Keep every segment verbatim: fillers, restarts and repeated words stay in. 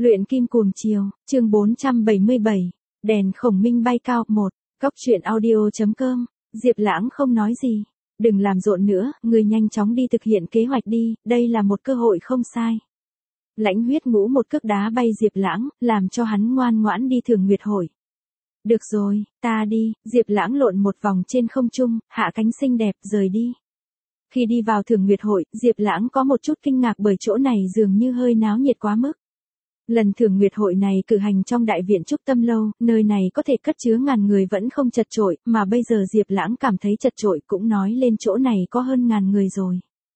Luyện kim cuồng chiều, chương bốn trăm bảy mươi bảy, đèn khổng minh bay cao, một, góc truyện audio.com, Diệp Lãng không nói gì. Đừng làm rộn nữa, người nhanh chóng đi thực hiện kế hoạch đi, đây là một cơ hội không sai. Lãnh Huyết Ngũ một cước đá bay Diệp Lãng, làm cho hắn ngoan ngoãn đi Thường Nguyệt hội. Được rồi, ta đi, Diệp Lãng lộn một vòng trên không trung, hạ cánh xinh đẹp, rời đi. Khi đi vào Thường Nguyệt hội, Diệp Lãng có một chút kinh ngạc bởi chỗ này dường như hơi náo nhiệt quá mức. Lần Thường Nguyệt hội này cử hành trong đại viện Trúc Tâm Lâu, nơi này có thể cất chứa ngàn người vẫn không chật chội, mà bây giờ Diệp Lãng cảm thấy chật chội cũng nói lên chỗ này có hơn ngàn người rồi.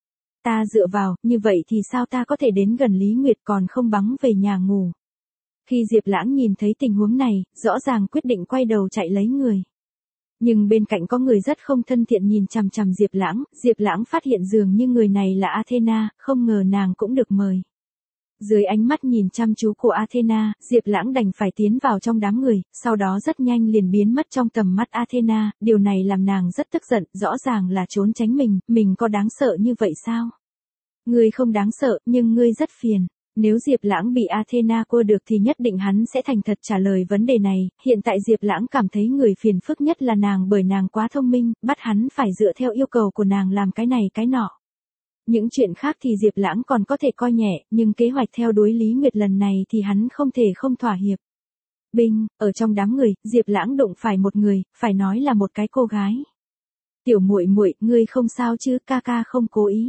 Ta dựa vào, như vậy thì sao ta có thể đến gần Lý Nguyệt còn không bắn về nhà ngủ. Khi Diệp Lãng nhìn thấy tình huống này, rõ ràng quyết định quay đầu chạy lấy người. Nhưng bên cạnh có người rất không thân thiện nhìn chằm chằm Diệp Lãng, Diệp Lãng phát hiện dường như người này là Athena, không ngờ nàng cũng được mời. Dưới ánh mắt nhìn chăm chú của Athena, Diệp Lãng đành phải tiến vào trong đám người, sau đó rất nhanh liền biến mất trong tầm mắt Athena, điều này làm nàng rất tức giận, rõ ràng là trốn tránh mình, mình có đáng sợ như vậy sao? Ngươi không đáng sợ, nhưng ngươi rất phiền. Nếu Diệp Lãng bị Athena cua được thì nhất định hắn sẽ thành thật trả lời vấn đề này, hiện tại Diệp Lãng cảm thấy người phiền phức nhất là nàng bởi nàng quá thông minh, bắt hắn phải dựa theo yêu cầu của nàng làm cái này cái nọ. Những chuyện khác thì Diệp Lãng còn có thể coi nhẹ, nhưng kế hoạch theo đuổi Lý Nguyệt lần này thì hắn không thể không thỏa hiệp. Binh, ở trong đám người, Diệp Lãng đụng phải một người, phải nói là một cái cô gái. Tiểu muội muội, ngươi không sao chứ, ca ca không cố ý.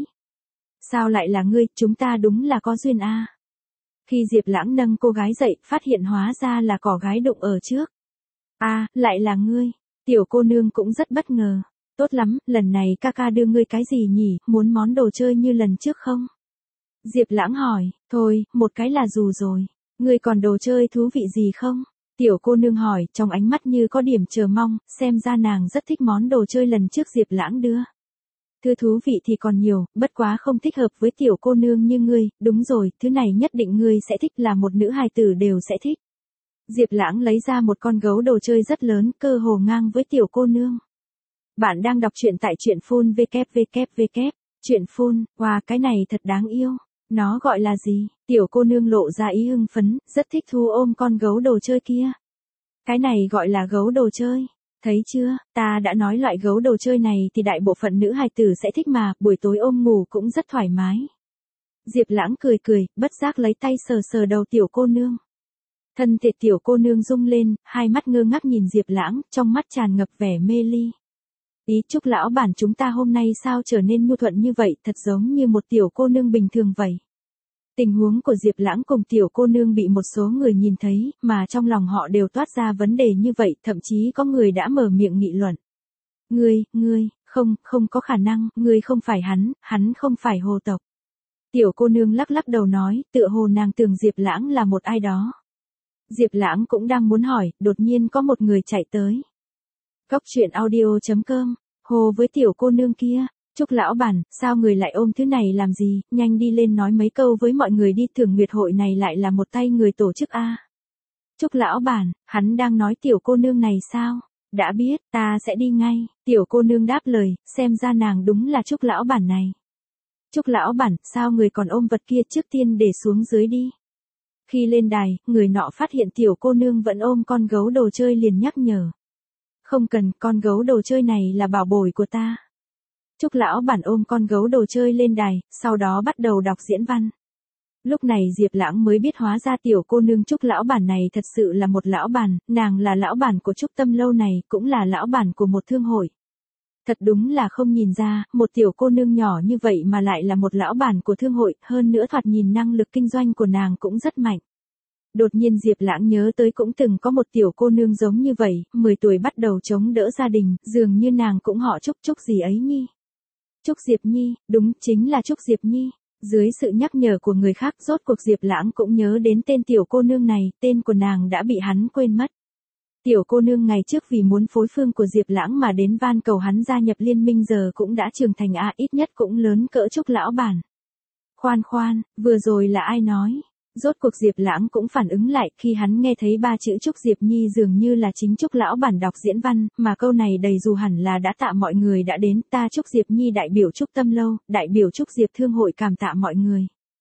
Sao lại là ngươi, chúng ta đúng là có duyên a. À. Khi Diệp Lãng nâng cô gái dậy, phát hiện hóa ra là cỏ gái đụng ở trước. A, à, lại là ngươi. Tiểu cô nương cũng rất bất ngờ. Tốt lắm, lần này ca ca đưa ngươi cái gì nhỉ, muốn món đồ chơi như lần trước không? Diệp Lãng hỏi, thôi, một cái là dù rồi. Ngươi còn đồ chơi thú vị gì không? Tiểu cô nương hỏi, trong ánh mắt như có điểm chờ mong, xem ra nàng rất thích món đồ chơi lần trước Diệp Lãng đưa. Thứ thú vị thì còn nhiều, bất quá không thích hợp với tiểu cô nương như ngươi, đúng rồi, thứ này nhất định ngươi sẽ thích, là một nữ hài tử đều sẽ thích. Diệp Lãng lấy ra một con gấu đồ chơi rất lớn, cơ hồ ngang với tiểu cô nương. Bạn đang đọc truyện tại truyện phun vê vê vê, truyện phun, wow, cái này thật đáng yêu. Nó gọi là gì? Tiểu cô nương lộ ra ý hưng phấn, rất thích thú ôm con gấu đồ chơi kia. Cái này gọi là gấu đồ chơi. Thấy chưa, ta đã nói loại gấu đồ chơi này thì đại bộ phận nữ hài tử sẽ thích mà, buổi tối ôm ngủ cũng rất thoải mái. Diệp Lãng cười cười, bất giác lấy tay sờ sờ đầu tiểu cô nương. Thân thể tiểu cô nương rung lên, hai mắt ngơ ngác nhìn Diệp Lãng, trong mắt tràn ngập vẻ mê ly. Ý Trúc lão bản chúng ta hôm nay sao trở nên nhu thuận như vậy, thật giống như một tiểu cô nương bình thường vậy. Tình huống của Diệp Lãng cùng tiểu cô nương bị một số người nhìn thấy, mà trong lòng họ đều toát ra vấn đề như vậy, thậm chí có người đã mở miệng nghị luận. Ngươi, ngươi, không, không có khả năng, ngươi không phải hắn, hắn không phải Hồ tộc. Tiểu cô nương lắc lắc đầu nói, tựa hồ nàng tưởng Diệp Lãng là một ai đó. Diệp Lãng cũng đang muốn hỏi, đột nhiên có một người chạy tới. Góc truyện audio.com, hồ với tiểu cô nương kia. Trúc lão bản, sao người lại ôm thứ này làm gì, nhanh đi lên nói mấy câu với mọi người đi, Thường Nguyệt hội này lại là một tay người tổ chức a. À. Trúc lão bản, hắn đang nói tiểu cô nương này sao? Đã biết, ta sẽ đi ngay. Tiểu cô nương đáp lời, xem ra nàng đúng là Trúc lão bản này. Trúc lão bản, sao người còn ôm vật kia, trước tiên để xuống dưới đi. Khi lên đài, người nọ phát hiện tiểu cô nương vẫn ôm con gấu đồ chơi liền nhắc nhở. Không cần, con gấu đồ chơi này là bảo bối của ta. Trúc lão bản ôm con gấu đồ chơi lên đài, sau đó bắt đầu đọc diễn văn. Lúc này Diệp Lãng mới biết hóa ra tiểu cô nương Trúc lão bản này thật sự là một lão bản, nàng là lão bản của Trúc Tâm Lâu này, cũng là lão bản của một thương hội. Thật đúng là không nhìn ra, một tiểu cô nương nhỏ như vậy mà lại là một lão bản của thương hội, hơn nữa thoạt nhìn năng lực kinh doanh của nàng cũng rất mạnh. Đột nhiên Diệp Lãng nhớ tới cũng từng có một tiểu cô nương giống như vậy, mười tuổi bắt đầu chống đỡ gia đình, dường như nàng cũng họ Trúc Trúc gì ấy nhi. Trúc Diệp Nhi, đúng, chính là Trúc Diệp Nhi. Dưới sự nhắc nhở của người khác, rốt cuộc Diệp Lãng cũng nhớ đến tên tiểu cô nương này, tên của nàng đã bị hắn quên mất. Tiểu cô nương ngày trước vì muốn phối phương của Diệp Lãng mà đến van cầu hắn gia nhập liên minh giờ cũng đã trưởng thành a, ít nhất cũng lớn cỡ Trúc lão bản. Khoan khoan, vừa rồi là ai nói? Rốt cuộc Diệp Lãng cũng phản ứng lại, khi hắn nghe thấy ba chữ Trúc Diệp Nhi dường như là chính Trúc lão bản đọc diễn văn, mà câu này đầy dù hẳn là đã tạ mọi người đã đến, ta Trúc Diệp Nhi đại biểu Trúc Tâm Lâu, đại biểu Trúc Diệp Thương hội cảm tạ mọi người.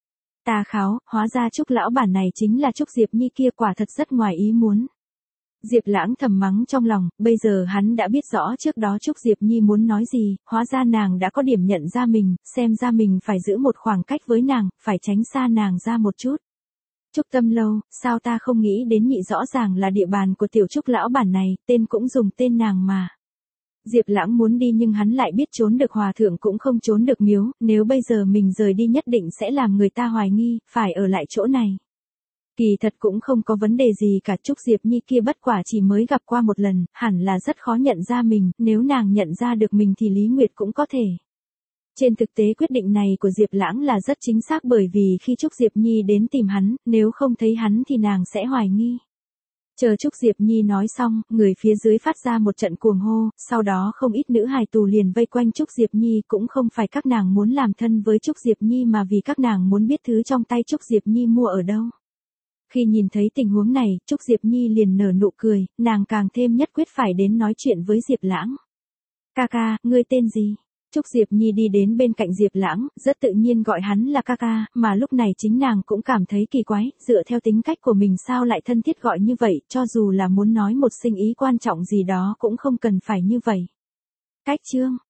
Ta kháo, hóa ra Trúc lão bản này chính là Trúc Diệp Nhi kia, quả thật rất ngoài ý muốn. Diệp Lãng thầm mắng trong lòng, bây giờ hắn đã biết rõ trước đó Trúc Diệp Nhi muốn nói gì, hóa ra nàng đã có điểm nhận ra mình, xem ra mình phải giữ một khoảng cách với nàng, phải tránh xa nàng ra một chút. Trúc Tâm Lâu, sao ta không nghĩ đến nhị, rõ ràng là địa bàn của tiểu Trúc lão bản này, tên cũng dùng tên nàng mà. Diệp Lãng muốn đi nhưng hắn lại biết trốn được hòa thượng cũng không trốn được miếu, nếu bây giờ mình rời đi nhất định sẽ làm người ta hoài nghi, phải ở lại chỗ này. Kỳ thật cũng không có vấn đề gì cả, Trúc Diệp Nhi kia bất quả chỉ mới gặp qua một lần, hẳn là rất khó nhận ra mình, nếu nàng nhận ra được mình thì Lý Nguyệt cũng có thể. Trên thực tế quyết định này của Diệp Lãng là rất chính xác, bởi vì khi Trúc Diệp Nhi đến tìm hắn, nếu không thấy hắn thì nàng sẽ hoài nghi. Chờ Trúc Diệp Nhi nói xong, người phía dưới phát ra một trận cuồng hô, sau đó không ít nữ hài tù liền vây quanh Trúc Diệp Nhi, cũng không phải các nàng muốn làm thân với Trúc Diệp Nhi mà vì các nàng muốn biết thứ trong tay Trúc Diệp Nhi mua ở đâu. Khi nhìn thấy tình huống này, Trúc Diệp Nhi liền nở nụ cười, nàng càng thêm nhất quyết phải đến nói chuyện với Diệp Lãng. Ca ca, ngươi tên gì? Trúc Diệp Nhi đi đến bên cạnh Diệp Lãng, rất tự nhiên gọi hắn là ca ca, mà lúc này chính nàng cũng cảm thấy kỳ quái, dựa theo tính cách của mình sao lại thân thiết gọi như vậy, cho dù là muốn nói một sinh ý quan trọng gì đó cũng không cần phải như vậy. Cách chương,